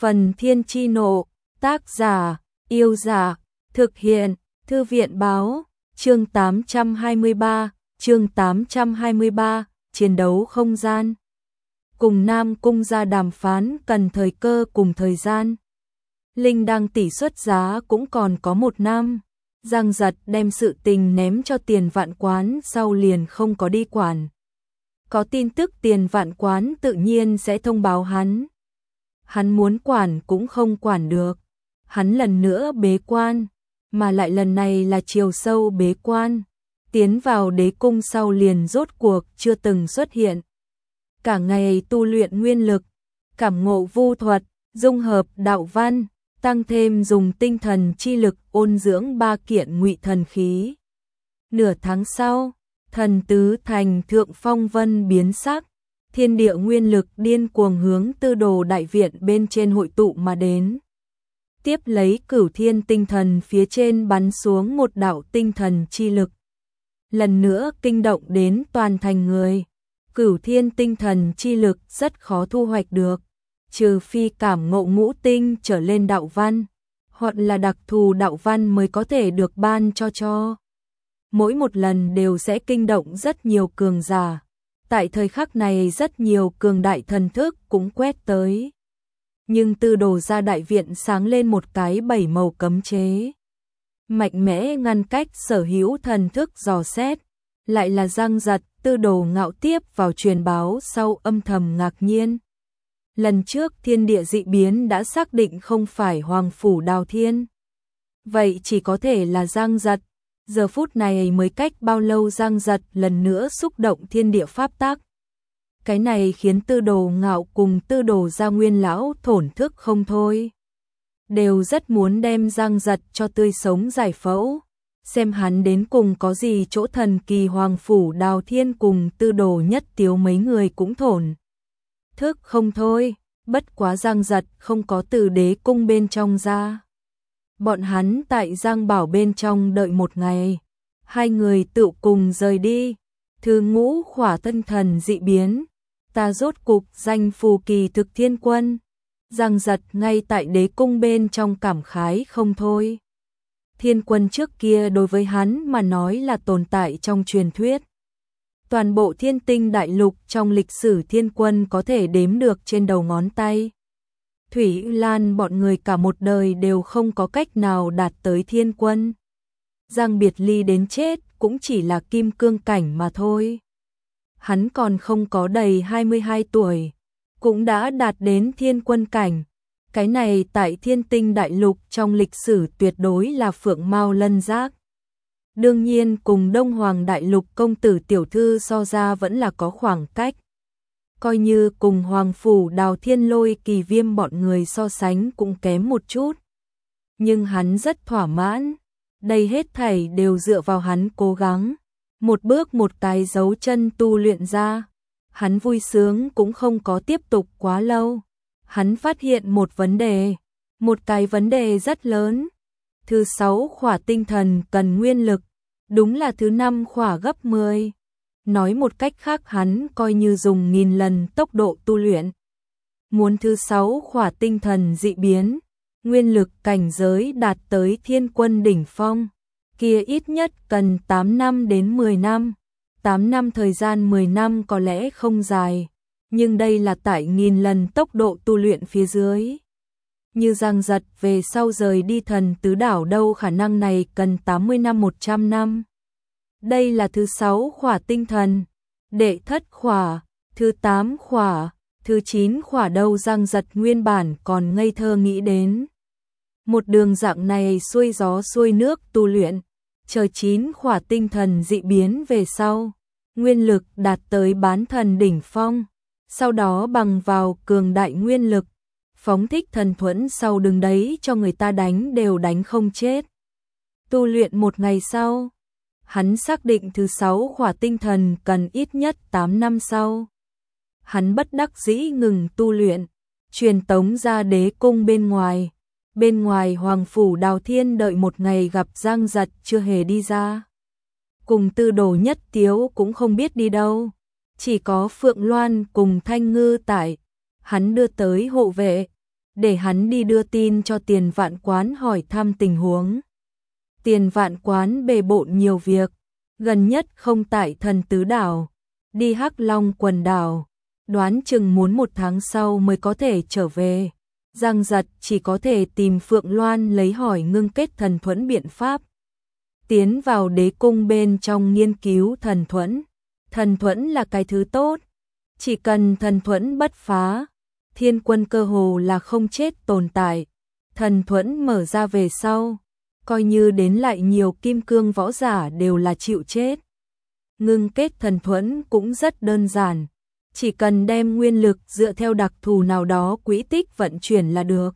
Phần Thiên Chi Nộ, tác giả, Yêu Dạ, thực hiện, Thư viện báo, chương 823, chiến đấu không gian. Cùng Nam Cung ra đàm phán cần thời cơ cùng thời gian. Linh đăng tỷ xuất giá cũng còn có 1 năm. Giang Giật đem sự tình ném cho Tiền Vạn Quán sau liền không có đi quản. Có tin tức Tiền Vạn Quán tự nhiên sẽ thông báo hắn. Hắn muốn quản cũng không quản được. Hắn lần nữa bế quan, mà lại lần này là chiều sâu bế quan. Tiến vào đế cung sau liền rốt cuộc chưa từng xuất hiện. Cả ngày tu luyện nguyên lực, cảm ngộ vu thuật, dung hợp đạo văn, tăng thêm dùng tinh thần chi lực ôn dưỡng 3 kiện ngụy thần khí. Nửa tháng sau, thần tứ thành thượng phong vân biến sắc, thiên địa nguyên lực điên cuồng hướng Tư Đồ đại viện bên trên hội tụ mà đến. Tiếp lấy Cửu Thiên tinh thần phía trên bắn xuống một đạo tinh thần chi lực. Lần nữa kinh động đến toàn thành người. Cửu Thiên tinh thần chi lực rất khó thu hoạch được, trừ phi cảm ngộ ngũ tinh trở lên đạo văn, hoặc là đặc thù đạo văn mới có thể được ban cho. Mỗi một lần đều sẽ kinh động rất nhiều cường giả. Tại thời khắc này rất nhiều cường đại thần thức cũng quét tới. Nhưng Tư Đồ ra đại viện sáng lên một cái 7 màu cấm chế. Mạnh mẽ ngăn cách sở hữu thần thức dò xét. Lại là Giang Giật, Tư Đồ ngạo tiếp vào truyền báo sau âm thầm ngạc nhiên. Lần trước thiên địa dị biến đã xác định không phải Hoàng Phủ Đào Thiên. Vậy chỉ có thể là Giang Giật. Giờ phút này mới cách bao lâu Giang Giật lần nữa xúc động thiên địa pháp tắc. Cái này khiến Tư Đồ ngạo cùng Tư Đồ gia nguyên lão thổn thức không thôi. Đều rất muốn đem Giang Giật cho tươi sống giải phẫu. Xem hắn đến cùng có gì chỗ thần kỳ. Hoàng Phủ Đào Thiên cùng Tư Đồ Nhất Tiếu mấy người cũng thổn thức không thôi. Bất quá Giang Giật không có từ đế cung bên trong ra. Bọn hắn tại Giang Bảo bên trong đợi 1 ngày. 2 người tự cùng rời đi. Thứ ngũ khỏa tân thần dị biến. Ta rốt cục danh phù kỳ thực thiên quân. Giang Giật ngay tại đế cung bên trong cảm khái không thôi. Thiên quân trước kia đối với hắn mà nói là tồn tại trong truyền thuyết. Toàn bộ thiên tinh đại lục trong lịch sử thiên quân có thể đếm được trên đầu ngón tay. Thủy Lan bọn người cả một đời đều không có cách nào đạt tới thiên quân. Giang Biệt Ly đến chết cũng chỉ là kim cương cảnh mà thôi. Hắn còn không có đầy 22 tuổi, cũng đã đạt đến thiên quân cảnh. Cái này tại thiên tinh đại lục trong lịch sử tuyệt đối là phượng mao lân giác. Đương nhiên cùng Đông Hoàng đại lục công tử tiểu thư so ra vẫn là có khoảng cách. Coi như cùng Hoàng Phủ Đào Thiên Lôi Kỳ Viêm bọn người so sánh cũng kém một chút. Nhưng hắn rất thỏa mãn. Đây hết thảy đều dựa vào hắn cố gắng. Một bước một cái dấu chân tu luyện ra. Hắn vui sướng cũng không có tiếp tục quá lâu. Hắn phát hiện một vấn đề. Một cái vấn đề rất lớn. Thứ 6 khỏa tinh thần cần nguyên lực. Đúng là thứ 5 khỏa gấp 10. Nói một cách khác hắn coi như dùng 1000 lần tốc độ tu luyện. Muốn thứ 6 khỏa tinh thần dị biến, nguyên lực cảnh giới đạt tới thiên quân đỉnh phong, kia ít nhất cần 8 năm đến 10 năm. 8 năm thời gian 10 năm có lẽ không dài, nhưng đây là tại 1000 lần tốc độ tu luyện phía dưới. Như Giang Giật về sau rời đi thần tứ đảo đâu khả năng này cần 80 năm 100 năm. Đây là thứ 6 khỏa tinh thần, đệ thất khỏa, thứ 8 khỏa, thứ 9 khỏa đâu Giang Giật nguyên bản còn ngây thơ nghĩ đến. Một đường dạng này xuôi gió xuôi nước tu luyện, chờ 9 khỏa tinh thần dị biến về sau, nguyên lực đạt tới bán thần đỉnh phong, sau đó bằng vào cường đại nguyên lực, phóng thích thần thuẫn sau đường đấy cho người ta đánh đều đánh không chết. Tu luyện 1 ngày sau, hắn xác định thứ 6 khỏa tinh thần cần ít nhất 8 năm sau. Hắn bất đắc dĩ ngừng tu luyện, truyền tống ra đế cung bên ngoài. Bên ngoài Hoàng Phủ Đào Thiên đợi 1 ngày gặp Giang Giật chưa hề đi ra. Cùng Tư Đồ Nhất Tiếu cũng không biết đi đâu. Chỉ có Phượng Loan cùng Thanh Ngư tại. Hắn đưa tới hộ vệ. để hắn đi đưa tin cho Tiền Vạn Quán hỏi thăm tình huống. Tiền Vạn Quán bề bộn nhiều việc, gần nhất không tại Thần Tứ Đảo, đi Hắc Long quần đảo, đoán chừng muốn 1 tháng sau mới có thể trở về. Giang Giật chỉ có thể tìm Phượng Loan lấy hỏi ngưng kết thần thuẫn biện pháp. Tiến vào đế cung bên trong nghiên cứu thần thuẫn. Thần thuẫn là cái thứ tốt, chỉ cần thần thuẫn bất phá, Thiên Quân cơ hồ là không chết tồn tại. Thần thuẫn mở ra về sau, coi như đến lại nhiều kim cương võ giả đều là chịu chết. Ngưng kết thần thuẫn cũng rất đơn giản, chỉ cần đem nguyên lực dựa theo đặc thù nào đó quỹ tích vận chuyển là được.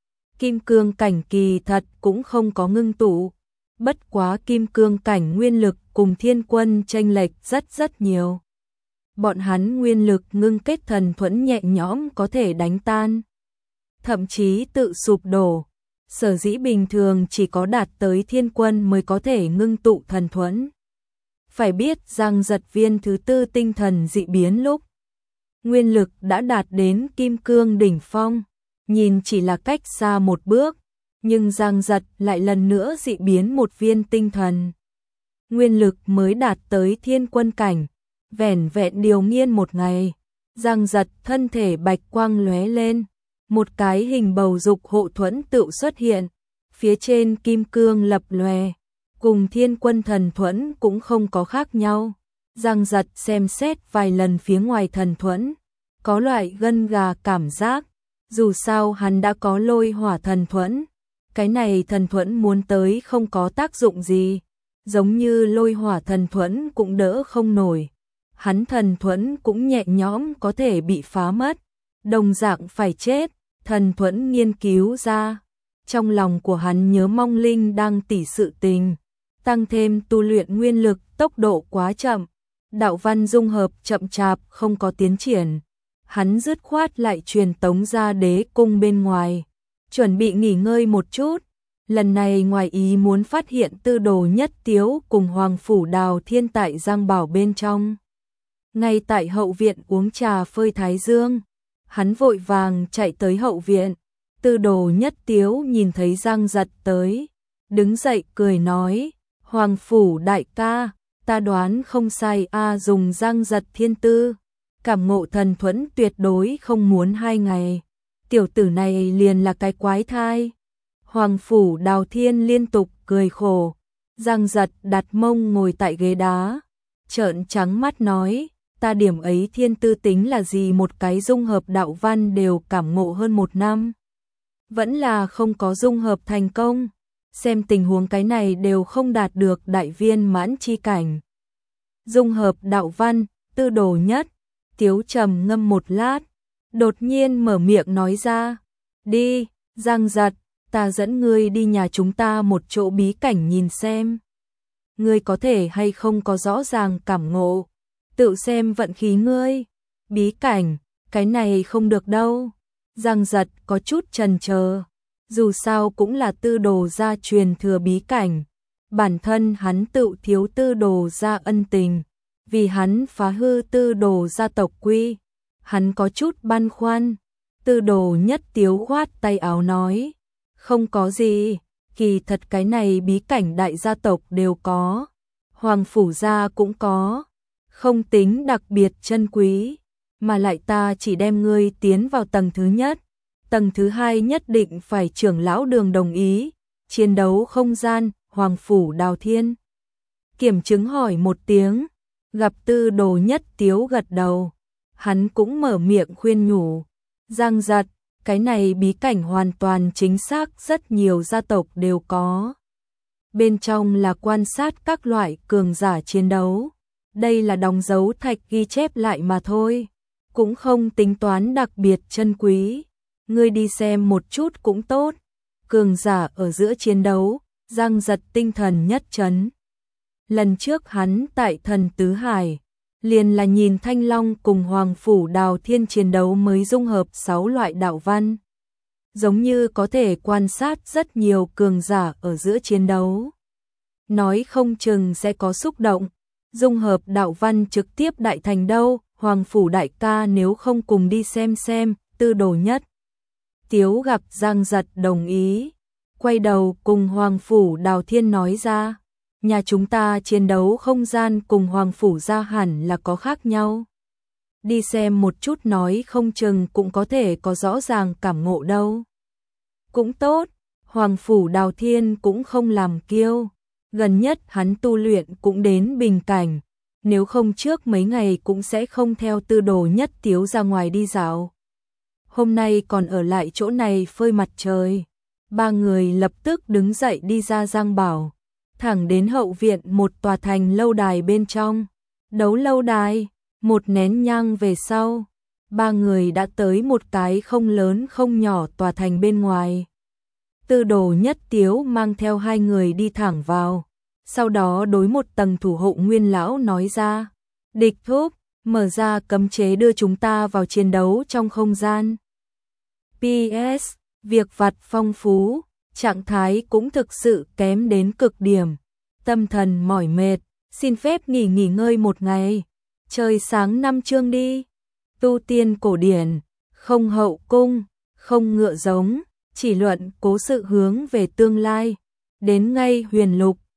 Kim cương cảnh kỳ thật cũng không có ngưng tụ, bất quá kim cương cảnh nguyên lực cùng Thiên Quân chênh lệch rất nhiều. Bọn hắn nguyên lực ngưng kết thần thuẫn nhẹ nhõm có thể đánh tan, thậm chí tự sụp đổ. Sở dĩ bình thường chỉ có đạt tới Thiên Quân mới có thể ngưng tụ thần thuẫn. Phải biết Giang Giật viên thứ 4 tinh thần dị biến lúc nguyên lực đã đạt đến kim cương đỉnh phong, nhìn chỉ là cách xa 1 bước, nhưng Giang Giật lại lần nữa dị biến 1 viên tinh thần. Nguyên lực mới đạt tới Thiên Quân cảnh, vẻn vẹn điều nghiên 1 ngày, Giang Giật thân thể bạch quang lóe lên, một cái hình bầu dục hộ thuẫn tự xuất hiện, phía trên kim cương lập lòe, cùng Thiên Quân thần thuẫn cũng không có khác nhau. Giang Giật xem xét vài lần phía ngoài thần thuẫn, có loại gân gà cảm giác, dù sao hắn đã có lôi hỏa thần thuẫn, cái này thần thuẫn muốn tới không có tác dụng gì, giống như lôi hỏa thần thuẫn cũng đỡ không nổi. Hắn thần thuẫn cũng nhẹ nhõm có thể bị phá mất, đồng dạng phải chết, thần thuẫn nghiên cứu ra. Trong lòng của hắn nhớ mong Linh đang tỉ sự tình, tăng thêm tu luyện nguyên lực tốc độ quá chậm, đạo văn dung hợp chậm chạp không có tiến triển. Hắn dứt khoát lại truyền tống ra đế cung bên ngoài, chuẩn bị nghỉ ngơi một chút. Lần này ngoài ý muốn phát hiện Tư Đồ Nhất Tiếu cùng Hoàng Phủ Đào Thiên tại Giang Bảo bên trong. Ngay tại hậu viện uống trà phơi thái dương, hắn vội vàng chạy tới hậu viện. Tư Đồ Nhất Tiếu nhìn thấy Giang Giật tới, đứng dậy cười nói, Hoàng Phủ đại ca, ta đoán không sai dùng Giang Giật thiên tư, cảm ngộ thần thuẫn tuyệt đối không muốn 2 ngày, tiểu tử này liền là cái quái thai. Hoàng Phủ Đào Thiên liên tục cười khổ, Giang Giật đặt mông ngồi tại ghế đá, trợn trắng mắt nói, ta điểm ấy thiên tư tính là gì, một cái dung hợp đạo văn đều cảm ngộ hơn 1 năm. Vẫn là không có dung hợp thành công, xem tình huống cái này đều không đạt được đại viên mãn chi cảnh. Dung hợp đạo văn, Tư Đồ Nhất Tiếu trầm ngâm 1 lát, đột nhiên mở miệng nói ra, đi, Giang Giật, ta dẫn ngươi đi nhà chúng ta một chỗ bí cảnh nhìn xem. Ngươi có thể hay không có rõ ràng cảm ngộ, tự xem vận khí ngươi. Bí cảnh, cái này không được đâu. Giang Giật có chút chần chờ, dù sao cũng là Tư Đồ gia truyền thừa bí cảnh, bản thân hắn tự thiếu Tư Đồ gia ân tình, vì hắn phá hư Tư Đồ gia tộc quy, hắn có chút băn khoăn. Tư Đồ Nhất Tiếu khoát tay áo nói, không có gì, kỳ thật cái này bí cảnh đại gia tộc đều có, Hoàng Phủ gia cũng có, không tính đặc biệt chân quý, mà lại ta chỉ đem ngươi tiến vào tầng thứ nhất, tầng thứ 2 nhất định phải trưởng lão Đường đồng ý. Chiến đấu không gian, Hoàng Phủ Đào Thiên kiểm chứng hỏi 1 tiếng, gặp Tư Đồ Nhất Tiếu gật đầu, hắn cũng mở miệng khuyên nhủ, Giang Giật, cái này bí cảnh hoàn toàn chính xác rất nhiều gia tộc đều có. Bên trong là quan sát các loại cường giả chiến đấu, đây là đóng dấu thạch ghi chép lại mà thôi, cũng không tính toán đặc biệt chân quý, ngươi đi xem một chút cũng tốt. Cường giả ở giữa chiến đấu, Giang Giật tinh thần nhất chấn. Lần trước hắn tại Thần Tứ Hải, liền là nhìn Thanh Long cùng Hoàng Phủ Đào Thiên chiến đấu mới dung hợp 6 loại đạo văn. Giống như có thể quan sát rất nhiều cường giả ở giữa chiến đấu. Nói không chừng sẽ có xúc động, dung hợp đạo văn trực tiếp đại thành đâu. Hoàng Phủ đại ca nếu không cùng đi xem, Tư Đồ Nhất Tiếu gặp Giang Giật đồng ý, quay đầu cùng Hoàng Phủ Đào Thiên nói ra, nhà chúng ta chiến đấu không gian cùng Hoàng Phủ gia hẳn là có khác nhau. Đi xem một chút nói không chừng cũng có thể có rõ ràng cảm ngộ đâu. Cũng tốt, Hoàng Phủ Đào Thiên cũng không làm kiêu, gần nhất hắn tu luyện cũng đến bình cảnh, nếu không trước mấy ngày cũng sẽ không theo Tư Đồ Nhất Tiếu ra ngoài đi dạo. Hôm nay còn ở lại chỗ này phơi mặt trời. Ba người lập tức đứng dậy đi ra Giang Bảo, thẳng đến hậu viện một tòa thành lâu đài bên trong. Đấu lâu đài, một nén nhang về sau, ba người đã tới một cái không lớn không nhỏ tòa thành bên ngoài. Tư Đồ Nhất Tiếu mang theo hai người đi thẳng vào, sau đó đối một tầng thủ hộ Nguyên lão nói ra, địch thúc, mở ra cấm chế đưa chúng ta vào chiến đấu trong không gian. PS, việc vặt phong phú, trạng thái cũng thực sự kém đến cực điểm, tâm thần mỏi mệt, xin phép nghỉ ngơi một ngày, trời sáng 5 chương đi. Tu tiên cổ điển, không hậu cung, không ngựa giống, chỉ luận cố sự hướng về tương lai, đến ngay huyền lục,